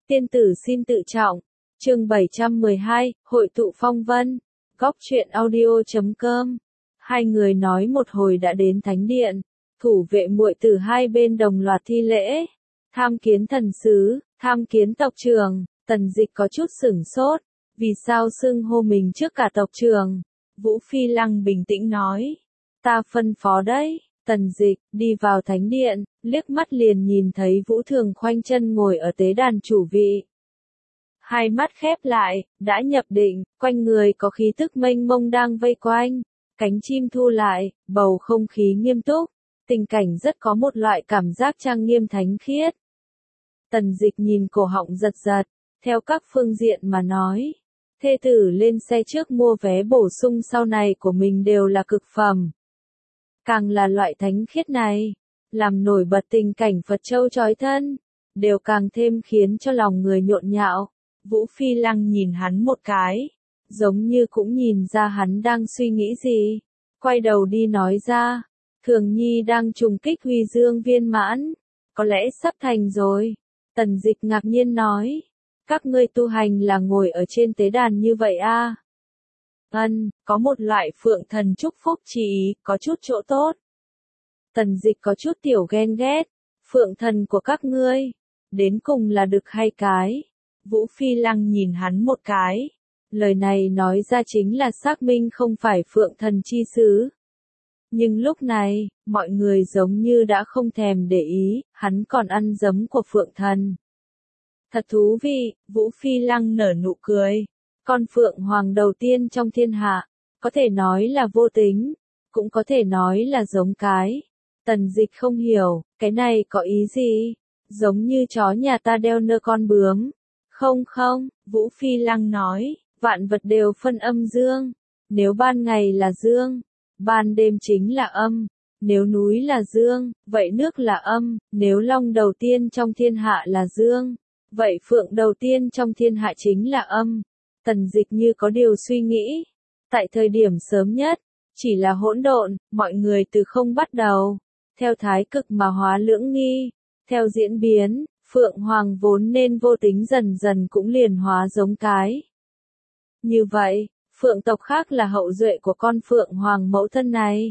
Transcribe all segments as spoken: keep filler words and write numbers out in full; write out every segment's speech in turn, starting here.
Tiên tử xin tự trọng. Chương bảy trăm mười hai, Hội tụ phong vân. Góc truyện audio chấm com. Hai người nói một hồi đã đến thánh điện. Thủ vệ muội tử hai bên đồng loạt thi lễ. Tham kiến thần sứ, tham kiến tộc trưởng. Tần Dịch có chút sửng sốt. Vì sao xưng hô mình trước cả tộc trưởng? Vũ Phi Lăng bình tĩnh nói. Ta phân phó đấy. Tần Dịch đi vào thánh điện, liếc mắt liền nhìn thấy Vũ Thường khoanh chân ngồi ở tế đàn chủ vị. Hai mắt khép lại, đã nhập định, quanh người có khí tức mênh mông đang vây quanh, cánh chim thu lại, bầu không khí nghiêm túc, tình cảnh rất có một loại cảm giác trang nghiêm thánh khiết. Tần Dịch nhìn cổ họng giật giật, theo các phương diện mà nói, thê tử lên xe trước mua vé bổ sung sau này của mình đều là cực phẩm. Càng là loại thánh khiết này, làm nổi bật tình cảnh Phật Châu chói thân, đều càng thêm khiến cho lòng người nhộn nhạo. Vũ Phi Lăng nhìn hắn một cái, giống như cũng nhìn ra hắn đang suy nghĩ gì. Quay đầu đi nói ra, Thường Nhi đang trùng kích Huy Dương viên mãn, có lẽ sắp thành rồi. Tần Dịch ngạc nhiên nói, các ngươi tu hành là ngồi ở trên tế đàn như vậy a? À? Ân, có một loại phượng thần chúc phúc chỉ ý, có chút chỗ tốt. Tần Dịch có chút tiểu ghen ghét, phượng thần của các ngươi, đến cùng là đực hay cái? Vũ Phi Lăng nhìn hắn một cái, lời này nói ra chính là xác minh không phải phượng thần chi xứ. Nhưng lúc này, mọi người giống như đã không thèm để ý, hắn còn ăn giấm của phượng thần. Thật thú vị, Vũ Phi Lăng nở nụ cười. Con phượng hoàng đầu tiên trong thiên hạ, có thể nói là vô tính, cũng có thể nói là giống cái. Tần Dịch không hiểu, cái này có ý gì? Giống như chó nhà ta đeo nơ con bướm. Không không, Vũ Phi Lăng nói, vạn vật đều phân âm dương. Nếu ban ngày là dương, ban đêm chính là âm. Nếu núi là dương, vậy nước là âm. Nếu long đầu tiên trong thiên hạ là dương, vậy phượng đầu tiên trong thiên hạ chính là âm. Tần Dịch như có điều suy nghĩ. Tại thời điểm sớm nhất, chỉ là hỗn độn, mọi người từ không bắt đầu. Theo thái cực mà hóa lưỡng nghi. Theo diễn biến, Phượng Hoàng vốn nên vô tính dần dần cũng liền hóa giống cái. Như vậy, Phượng tộc khác là hậu duệ của con Phượng Hoàng mẫu thân này.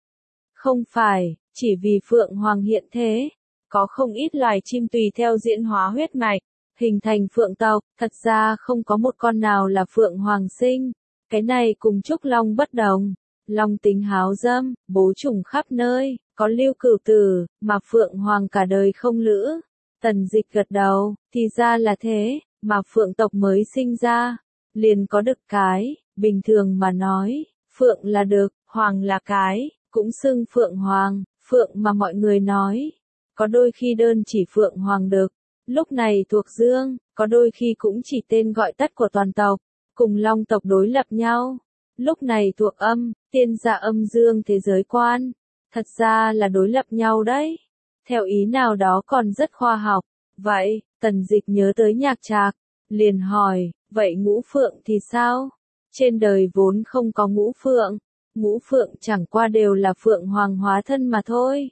Không phải, chỉ vì Phượng Hoàng hiện thế, có không ít loài chim tùy theo diễn hóa huyết mạch, hình thành phượng tộc, thật ra không có một con nào là phượng hoàng sinh. Cái này cùng Trúc Long bất đồng. Long tính háo dâm, bố trùng khắp nơi, có lưu cửu tử, mà phượng hoàng cả đời không lữ. Tần Dịch gật đầu, thì ra là thế, mà phượng tộc mới sinh ra, liền có đực cái, bình thường mà nói, phượng là đực, hoàng là cái, cũng xưng phượng hoàng, phượng mà mọi người nói. Có đôi khi đơn chỉ phượng hoàng đực. Lúc này thuộc dương, có đôi khi cũng chỉ tên gọi tắt của toàn tộc, cùng long tộc đối lập nhau. Lúc này thuộc âm, tiên gia âm dương thế giới quan, thật ra là đối lập nhau đấy. Theo ý nào đó còn rất khoa học. Vậy, Tần Dịch nhớ tới Nhạc Trạc, liền hỏi, vậy ngũ phượng thì sao? Trên đời vốn không có ngũ phượng, ngũ phượng chẳng qua đều là phượng hoàng hóa thân mà thôi.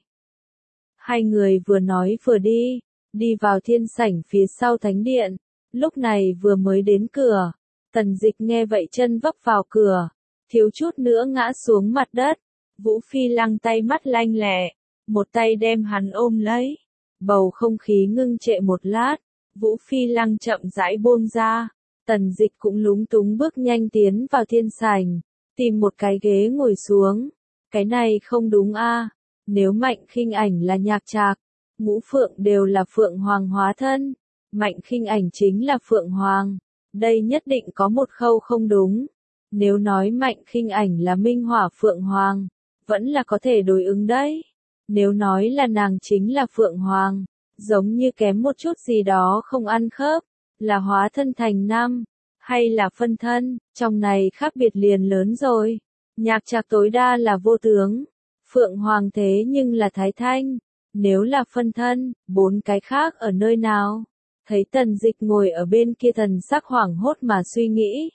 Hai người vừa nói vừa đi. Đi vào thiên sảnh phía sau thánh điện, lúc này vừa mới đến cửa, Tần Dịch nghe vậy chân vấp vào cửa, thiếu chút nữa ngã xuống mặt đất. Vũ Phi Lăng tay mắt lanh lẹ, một tay đem hắn ôm lấy, bầu không khí ngưng trệ một lát, Vũ Phi Lăng chậm rãi buông ra, Tần Dịch cũng lúng túng bước nhanh tiến vào thiên sảnh, tìm một cái ghế ngồi xuống. Cái này không đúng a, nếu Mạnh Khinh Ảnh là Nhạc Trạc, ngũ phượng đều là phượng hoàng hóa thân, Mạnh Khinh Ảnh chính là phượng hoàng, đây nhất định có một khâu không đúng. Nếu nói Mạnh Khinh Ảnh là minh hỏa phượng hoàng, vẫn là có thể đối ứng đấy. Nếu nói là nàng chính là phượng hoàng, giống như kém một chút gì đó không ăn khớp, là hóa thân thành nam, hay là phân thân, trong này khác biệt liền lớn rồi. Nhạc Trạc tối đa là vô tướng, phượng hoàng thế nhưng là thái thanh. Nếu là phân thân, bốn cái khác ở nơi nào? Thấy Tần Dịch ngồi ở bên kia thần sắc hoảng hốt mà suy nghĩ.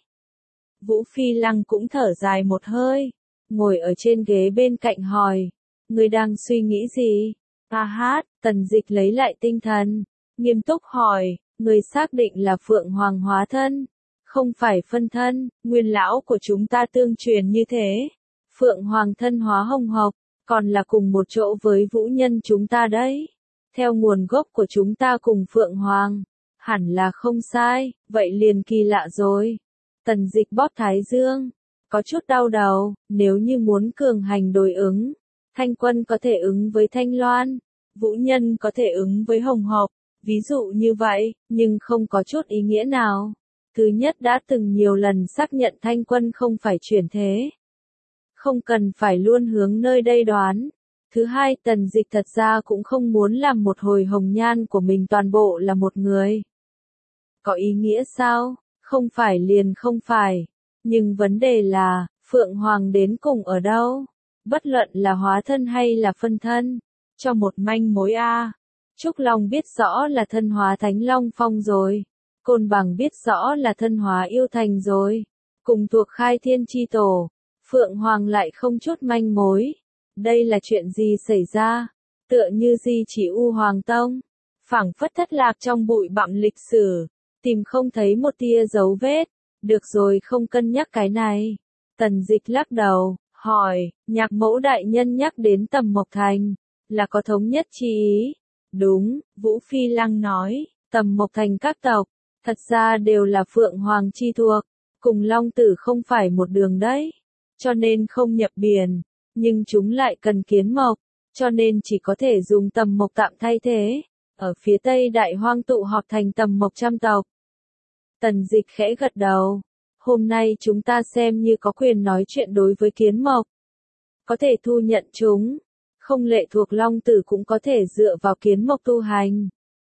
Vũ Phi Lăng cũng thở dài một hơi, ngồi ở trên ghế bên cạnh hỏi, người đang suy nghĩ gì? A hát, Tần Dịch lấy lại tinh thần, nghiêm túc hỏi, Người xác định là Phượng Hoàng hóa thân, không phải phân thân, nguyên lão của chúng ta tương truyền như thế. Phượng Hoàng thân hóa hồng hộc, còn là cùng một chỗ với vũ nhân chúng ta đấy. Theo nguồn gốc của chúng ta cùng Phượng Hoàng, hẳn là không sai, vậy liền kỳ lạ rồi. Tần Dịch bóp thái dương, có chút đau đầu, nếu như muốn cường hành đối ứng, Thanh Quân có thể ứng với Thanh Loan, vũ nhân có thể ứng với hồng hộc, ví dụ như vậy, nhưng không có chút ý nghĩa nào. Thứ nhất đã từng nhiều lần xác nhận Thanh Quân không phải chuyển thế. Không cần phải luôn hướng nơi đây đoán. Thứ hai, Tần Dịch thật ra cũng không muốn làm một hồi hồng nhan của mình toàn bộ là một người. Có ý nghĩa sao? Không phải liền không phải. Nhưng vấn đề là, Phượng Hoàng đến cùng ở đâu? Bất luận là hóa thân hay là phân thân. Cho một manh mối a. Trúc Long biết rõ là thân hóa Thánh Long Phong rồi. Côn Bằng biết rõ là thân hóa Yêu Thành rồi. Cùng thuộc Khai Thiên Chi Tổ. Phượng Hoàng lại không chút manh mối. Đây là chuyện gì xảy ra? Tựa như di chỉ U Hoàng Tông. Phảng phất thất lạc trong bụi bặm lịch sử. Tìm không thấy một tia dấu vết. Được rồi, không cân nhắc cái này. Tần Dịch lắc đầu, hỏi, Nhạc Mẫu đại nhân nhắc đến Tầm Mộc Thành. Là có thống nhất chi ý? Đúng, Vũ Phi Lăng nói, Tầm Mộc Thành các tộc. Thật ra đều là Phượng Hoàng chi thuộc. Cùng Long Tử không phải một đường đấy. Cho nên không nhập biển. Nhưng chúng lại cần kiến mộc. Cho nên chỉ có thể dùng Tầm Mộc tạm thay thế. Ở phía tây Đại Hoang tụ họp thành Tầm Mộc trăm tộc. Tần Dịch khẽ gật đầu. Hôm nay chúng ta xem như có quyền nói chuyện đối với kiến mộc. Có thể thu nhận chúng. Không lệ thuộc Long Tử cũng có thể dựa vào kiến mộc tu hành.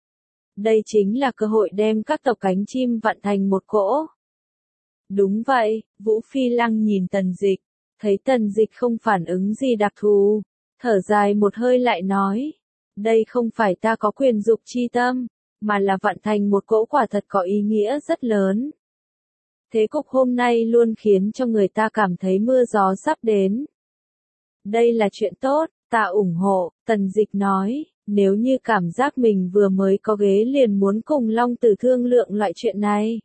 Đây chính là cơ hội đem các tộc cánh chim vặn thành một cỗ. Đúng vậy, Vũ Phi Lăng nhìn Tần Dịch, thấy Tần Dịch không phản ứng gì đặc thù, thở dài một hơi lại nói, đây không phải ta có quyền dục chi tâm, mà là vặn thành một cỗ quả thật có ý nghĩa rất lớn. Thế cục hôm nay luôn khiến cho người ta cảm thấy mưa gió sắp đến. Đây là chuyện tốt, ta ủng hộ, Tần Dịch nói, nếu như cảm giác mình vừa mới có ghế liền muốn cùng Long Tử thương lượng loại chuyện này.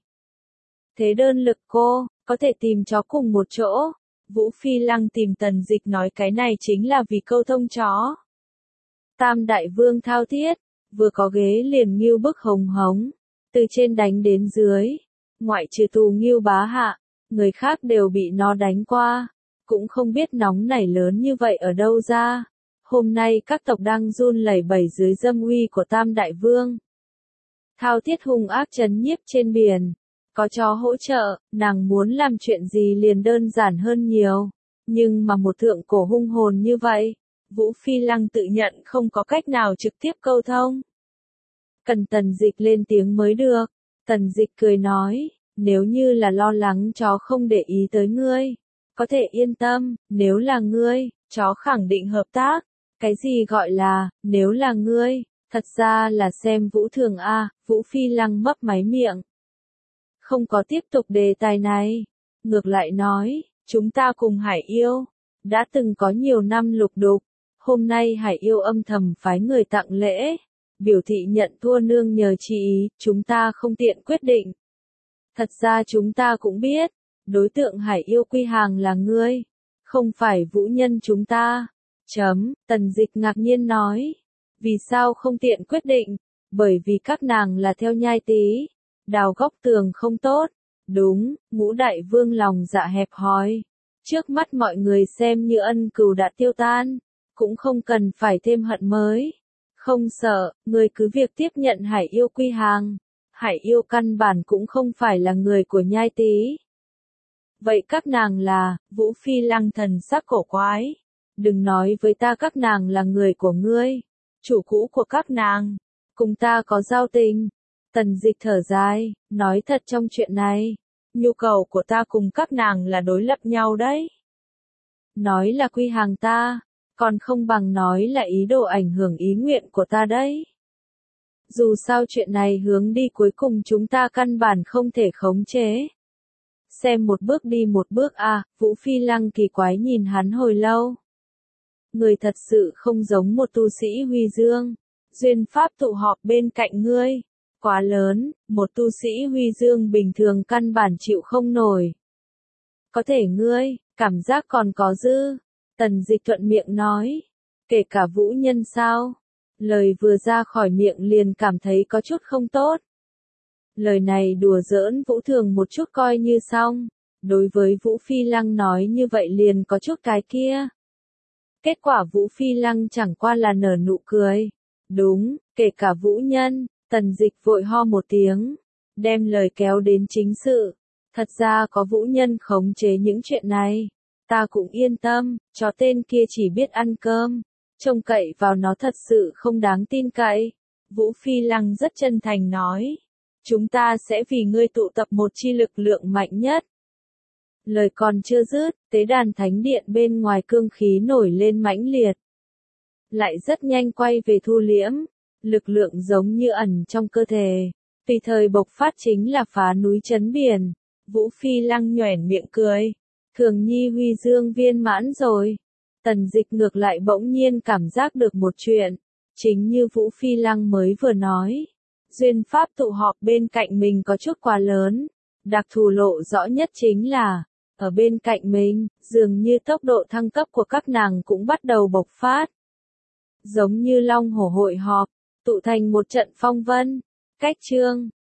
Thế đơn lực cô, có thể tìm chó cùng một chỗ. Vũ Phi Lăng tìm Tần Dịch nói cái này chính là vì câu thông chó. Tam Đại Vương thao thiết, vừa có ghế liền Ngưu bức hồng hống, từ trên đánh đến dưới, ngoại trừ tù Ngưu bá hạ, người khác đều bị nó đánh qua, cũng không biết nóng nảy lớn như vậy ở đâu ra. Hôm nay các tộc đang run lẩy bẩy dưới dâm uy của Tam Đại Vương. Thao thiết hung ác trấn nhiếp trên biển. Có chó hỗ trợ, nàng muốn làm chuyện gì liền đơn giản hơn nhiều. Nhưng mà một thượng cổ hung hồn như vậy, Vũ Phi Lăng tự nhận không có cách nào trực tiếp câu thông. Cần Tần Dịch lên tiếng mới được. Tần Dịch cười nói, nếu như là lo lắng chó không để ý tới ngươi, có thể yên tâm, nếu là ngươi, chó khẳng định hợp tác. Cái gì gọi là, nếu là ngươi, thật ra là xem Vũ thường a. Vũ Phi Lăng mấp máy miệng. Không có tiếp tục đề tài này. Ngược lại nói, chúng ta cùng Hải Yêu, đã từng có nhiều năm lục đục. Hôm nay Hải Yêu âm thầm phái người tặng lễ, biểu thị nhận thua nương nhờ chi ý, chúng ta không tiện quyết định. Thật ra chúng ta cũng biết, đối tượng Hải Yêu quy hàng là ngươi, không phải vũ nhân chúng ta. Chấm, Tần Dịch ngạc nhiên nói. Vì sao không tiện quyết định? Bởi vì các nàng là theo nhai tí. Đào góc tường không tốt. Đúng, Ngũ Đại Vương lòng dạ hẹp hòi. Trước mắt mọi người xem như ân cừu đã tiêu tan. Cũng không cần phải thêm hận mới. Không sợ, người cứ việc tiếp nhận Hải Yêu quy hàng. Hải Yêu căn bản cũng không phải là người của nhai tí. Vậy các nàng là, Vũ Phi Lăng thần sắc cổ quái. Đừng nói với ta các nàng là người của ngươi. Chủ cũ của các nàng. Cùng ta có giao tình. Tần Dịch thở dài, nói thật trong chuyện này. Nhu cầu của ta cùng các nàng là đối lập nhau đấy. Nói là quy hàng ta. Còn không bằng nói là ý đồ ảnh hưởng ý nguyện của ta đấy. Dù sao chuyện này hướng đi cuối cùng chúng ta căn bản không thể khống chế. Xem một bước đi một bước à, Vũ Phi Lăng kỳ quái nhìn hắn hồi lâu. Người thật sự không giống một tu sĩ huy dương. Duyên pháp tụ họp bên cạnh ngươi. Quá lớn, một tu sĩ huy dương bình thường căn bản chịu không nổi. Có thể ngươi, cảm giác còn có dư. Tần Dịch thuận miệng nói. Kể cả Vũ Nhân sao? Lời vừa ra khỏi miệng liền cảm thấy có chút không tốt. Lời này đùa giỡn Vũ Thường một chút coi như xong. Đối với Vũ Phi Lăng nói như vậy liền có chút cái kia. Kết quả Vũ Phi Lăng chẳng qua là nở nụ cười. Đúng, kể cả Vũ Nhân. Tần Dịch vội ho một tiếng. Đem lời kéo đến chính sự. Thật ra có Vũ Nhân khống chế những chuyện này. Ta cũng yên tâm, chó tên kia chỉ biết ăn cơm. Trông cậy vào nó thật sự không đáng tin cậy. Vũ Phi Lăng rất chân thành nói. Chúng ta sẽ vì ngươi tụ tập một chi lực lượng mạnh nhất. Lời còn chưa dứt, tế đàn thánh điện bên ngoài cương khí nổi lên mãnh liệt. Lại rất nhanh quay về thu liễm. Lực lượng giống như ẩn trong cơ thể. Tùy thời bộc phát chính là phá núi chấn biển. Vũ Phi Lăng nhoẻn miệng cười. Thường Nhi huy dương viên mãn rồi. Tần Dịch ngược lại bỗng nhiên cảm giác được một chuyện. Chính như Vũ Phi Lăng mới vừa nói. Duyên pháp tụ họp bên cạnh mình có chút quá lớn. Đặc thù lộ rõ nhất chính là, ở bên cạnh mình, dường như tốc độ thăng cấp của các nàng cũng bắt đầu bộc phát. Giống như long hổ hội họp, tụ thành một trận phong vân. Cách chương